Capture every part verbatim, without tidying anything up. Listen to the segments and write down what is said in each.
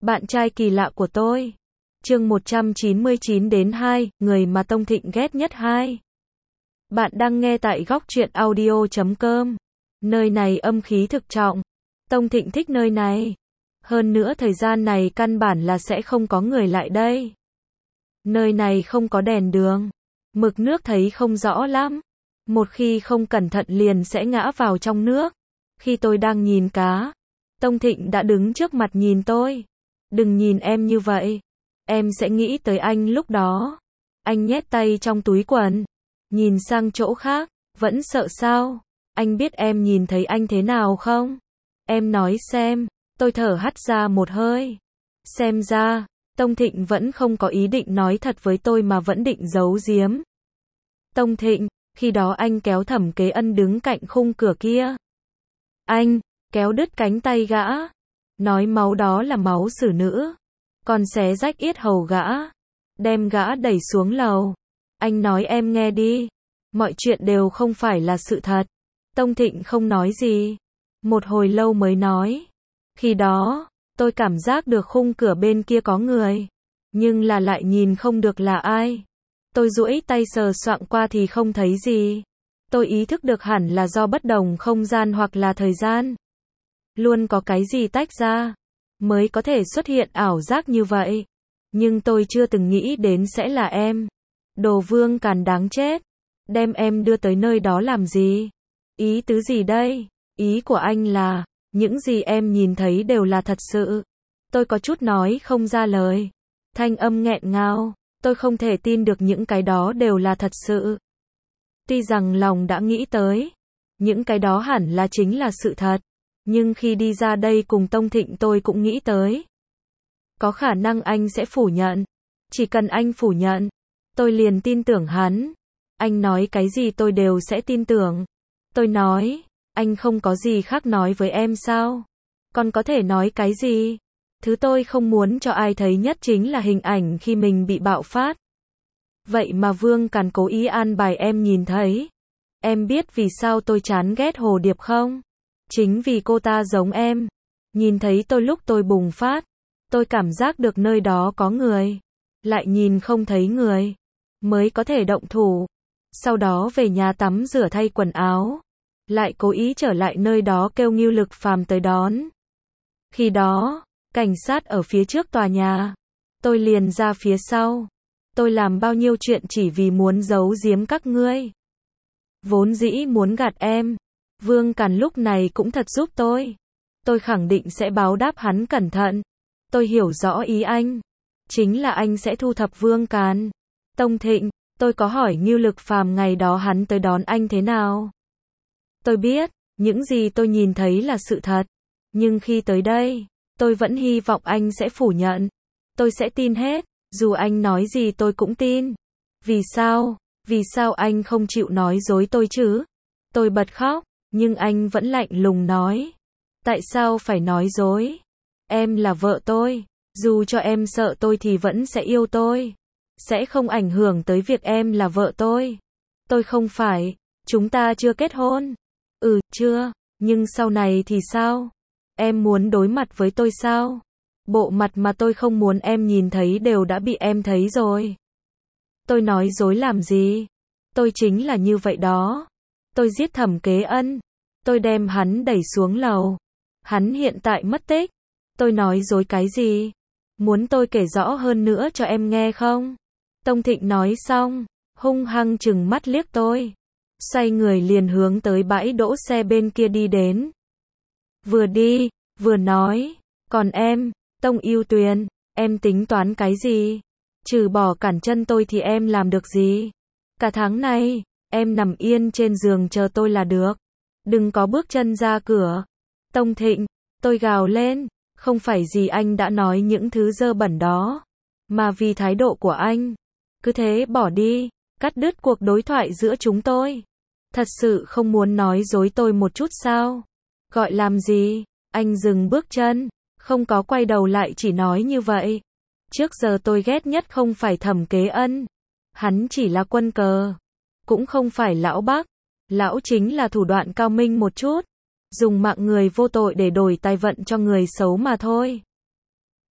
Bạn trai kỳ lạ của tôi. Chương một trăm chín mươi chín đến hai, người mà Tông Thịnh ghét nhất hai. Bạn đang nghe tại góc truyện audio chấm com. Nơi này âm khí thực trọng. Tông Thịnh thích nơi này. Hơn nữa thời gian này căn bản là sẽ không có người lại đây. Nơi này không có đèn đường. Mực nước thấy không rõ lắm. Một khi không cẩn thận liền sẽ ngã vào trong nước. Khi tôi đang nhìn cá, Tông Thịnh đã đứng trước mặt nhìn tôi. Đừng nhìn em như vậy. Em sẽ nghĩ tới anh lúc đó. Anh nhét tay trong túi quần. Nhìn sang chỗ khác. Vẫn sợ sao? Anh biết em nhìn thấy anh thế nào không? Em nói xem. Tôi thở hắt ra một hơi. Xem ra, Tông Thịnh vẫn không có ý định nói thật với tôi mà vẫn định giấu giếm. Tông Thịnh, khi đó anh kéo Thẩm Kế Ân đứng cạnh khung cửa kia. Anh, kéo đứt cánh tay gã. Nói máu đó là máu xử nữ. Còn xé rách yết hầu gã. Đem gã đẩy xuống lầu. Anh nói em nghe đi. Mọi chuyện đều không phải là sự thật. Tông Thịnh không nói gì. Một hồi lâu mới nói. Khi đó, tôi cảm giác được khung cửa bên kia có người. Nhưng là lại nhìn không được là ai. Tôi duỗi tay sờ soạng qua thì không thấy gì. Tôi ý thức được hẳn là do bất đồng không gian hoặc là thời gian. Luôn có cái gì tách ra, mới có thể xuất hiện ảo giác như vậy. Nhưng tôi chưa từng nghĩ đến sẽ là em. Đồ Vương Càn đáng chết. Đem em đưa tới nơi đó làm gì? Ý tứ gì đây? Ý của anh là, những gì em nhìn thấy đều là thật sự. Tôi có chút nói không ra lời. Thanh âm nghẹn ngào. Tôi không thể tin được những cái đó đều là thật sự. Tuy rằng lòng đã nghĩ tới, những cái đó hẳn là chính là sự thật. Nhưng khi đi ra đây cùng Tông Thịnh tôi cũng nghĩ tới. Có khả năng anh sẽ phủ nhận. Chỉ cần anh phủ nhận, tôi liền tin tưởng hắn. Anh nói cái gì tôi đều sẽ tin tưởng. Tôi nói, anh không có gì khác nói với em sao? Còn có thể nói cái gì? Thứ tôi không muốn cho ai thấy nhất chính là hình ảnh khi mình bị bạo phát. Vậy mà Vương Càn cố ý an bài em nhìn thấy. Em biết vì sao tôi chán ghét Hồ Điệp không? Chính vì cô ta giống em. Nhìn thấy tôi lúc tôi bùng phát. Tôi cảm giác được nơi đó có người. Lại nhìn không thấy người. Mới có thể động thủ. Sau đó về nhà tắm rửa thay quần áo. Lại cố ý trở lại nơi đó kêu Ngưu Lực Phàm tới đón. Khi đó, cảnh sát ở phía trước tòa nhà. Tôi liền ra phía sau. Tôi làm bao nhiêu chuyện chỉ vì muốn giấu giếm các ngươi. Vốn dĩ muốn gạt em. Vương Càn lúc này cũng thật giúp tôi. Tôi khẳng định sẽ báo đáp hắn cẩn thận. Tôi hiểu rõ ý anh. Chính là anh sẽ thu thập Vương Càn. Tông Thịnh, tôi có hỏi Ngưu Lực Phàm ngày đó hắn tới đón anh thế nào. Tôi biết, những gì tôi nhìn thấy là sự thật. Nhưng khi tới đây, tôi vẫn hy vọng anh sẽ phủ nhận. Tôi sẽ tin hết, dù anh nói gì tôi cũng tin. Vì sao? Vì sao anh không chịu nói dối tôi chứ? Tôi bật khóc, nhưng anh vẫn lạnh lùng nói. Tại sao phải nói dối? Em là vợ tôi, dù cho em sợ tôi thì vẫn sẽ yêu tôi. Sẽ không ảnh hưởng tới việc em là vợ tôi. Tôi không phải, chúng ta chưa kết hôn. Ừ, chưa, nhưng sau này thì sao? Em muốn đối mặt với tôi sao? Bộ mặt mà tôi không muốn em nhìn thấy đều đã bị em thấy rồi. Tôi nói dối làm gì? Tôi chính là như vậy đó. Tôi giết Thẩm Kế Ân. Tôi đem hắn đẩy xuống lầu. Hắn hiện tại mất tích. Tôi nói dối cái gì? Muốn tôi kể rõ hơn nữa cho em nghe không? Tông Thịnh nói xong, hung hăng trừng mắt liếc tôi. Xoay người liền hướng tới bãi đỗ xe bên kia đi đến. Vừa đi, vừa nói, còn em, Tông Yêu Tuyền, em tính toán cái gì? Trừ bỏ cản chân tôi thì em làm được gì? Cả tháng này, em nằm yên trên giường chờ tôi là được. Đừng có bước chân ra cửa. Tông Thịnh, tôi gào lên, không phải gì anh đã nói những thứ dơ bẩn đó, mà vì thái độ của anh. Cứ thế bỏ đi, cắt đứt cuộc đối thoại giữa chúng tôi. Thật sự không muốn nói dối tôi một chút sao? Gọi làm gì? Anh dừng bước chân, không có quay đầu lại chỉ nói như vậy. Trước giờ tôi ghét nhất không phải Thẩm Kế Ân. Hắn chỉ là quân cờ. Cũng không phải lão Bác. Lão chính là thủ đoạn cao minh một chút. Dùng mạng người vô tội để đổi tài vận cho người xấu mà thôi.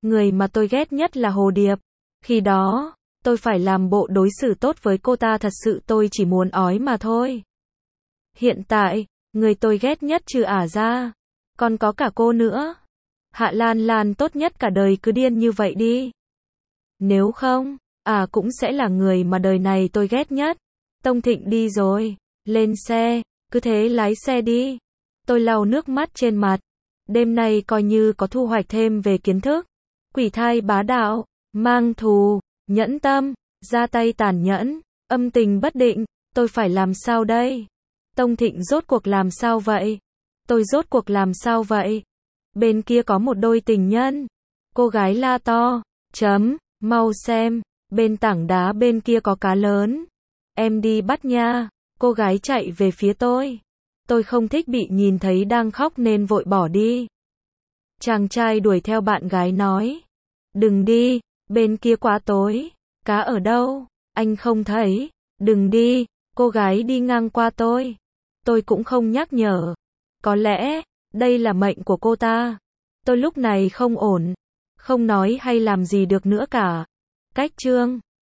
Người mà tôi ghét nhất là Hồ Điệp. Khi đó, tôi phải làm bộ đối xử tốt với cô ta, thật sự tôi chỉ muốn ói mà thôi. Hiện tại, người tôi ghét nhất trừ ả ra, còn có cả cô nữa. Hạ Lan Lan tốt nhất cả đời cứ điên như vậy đi. Nếu không, ả cũng sẽ là người mà đời này tôi ghét nhất. Tông Thịnh đi rồi, lên xe, cứ thế lái xe đi. Tôi lau nước mắt trên mặt. Đêm nay coi như có thu hoạch thêm về kiến thức. Quỷ thai bá đạo, mang thù, nhẫn tâm, ra tay tàn nhẫn, âm tình bất định, tôi phải làm sao đây? Tông Thịnh rốt cuộc làm sao vậy? Tôi rốt cuộc làm sao vậy? Bên kia có một đôi tình nhân. Cô gái la to, chấm, mau xem, bên tảng đá bên kia có cá lớn. Em đi bắt nha. Cô gái chạy về phía tôi. Tôi không thích bị nhìn thấy đang khóc nên vội bỏ đi. Chàng trai đuổi theo bạn gái nói, đừng đi, bên kia quá tối. Cá ở đâu? Anh không thấy. Đừng đi. Cô gái đi ngang qua tôi. Tôi cũng không nhắc nhở. Có lẽ, đây là mệnh của cô ta. Tôi lúc này không ổn. Không nói hay làm gì được nữa cả. Cách chương